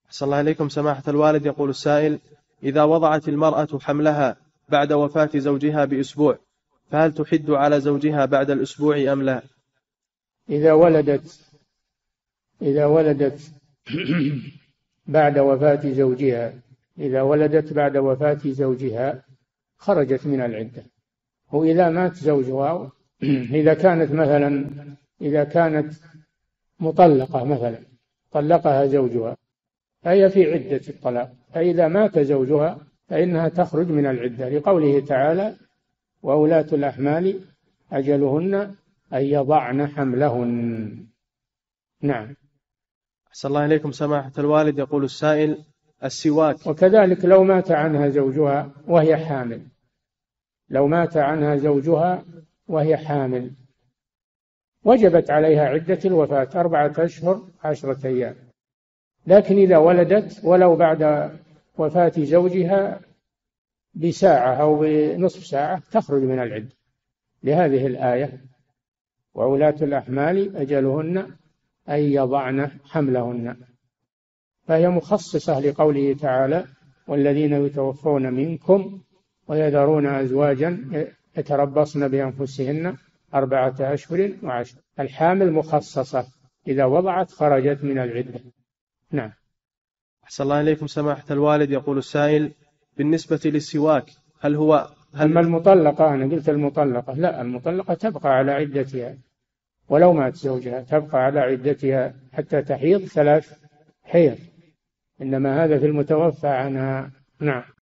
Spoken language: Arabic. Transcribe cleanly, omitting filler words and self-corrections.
أحسن الله إليكم سماحة الوالد. يقول السائل: إذا وضعت المرأة حملها بعد وفاة زوجها بأسبوع، فهل تحد على زوجها بعد الأسبوع أم لا؟ إذا ولدت بعد وفاة زوجها، إذا ولدت بعد وفاة زوجها خرجت من العدة. وإذا مات زوجها، إذا كانت مطلقة مثلا، طلقها زوجها، فهي في عدة الطلاق، فإذا مات زوجها فإنها تخرج من العدة، لقوله تعالى: وأولاة الأحمال أجلهن أن يضعن حملهن. نعم. أحسن الله إليكم سماحة الوالد. يقول السائل: السواك. وكذلك لو مات عنها زوجها وهي حامل، لو مات عنها زوجها وهي حامل وجبت عليها عدة الوفاة 4 أشهر 10 أيام، لكن إذا ولدت ولو بعد وفاة زوجها بساعة أو بنصف ساعة تخرج من العدة، لهذه الآية: وأولاة الأحمال أجلهن أن يضعن حملهن، فهي مخصصة لقوله تعالى: والذين يتوفون منكم ويذرون أزواجا يتربصن بأنفسهن 4 أشهر و10. الحامل مخصصة، إذا وضعت خرجت من العدة. نعم. أحسن الله إليكم سماحة الوالد. يقول السائل: بالنسبة للسواك أما المطلقة، أنا قلت المطلقة، لا، المطلقة تبقى على عدتها ولو مات زوجها، تبقى على عدتها حتى تحيض 3 حيض، إنما هذا في المتوفى عنها. نعم.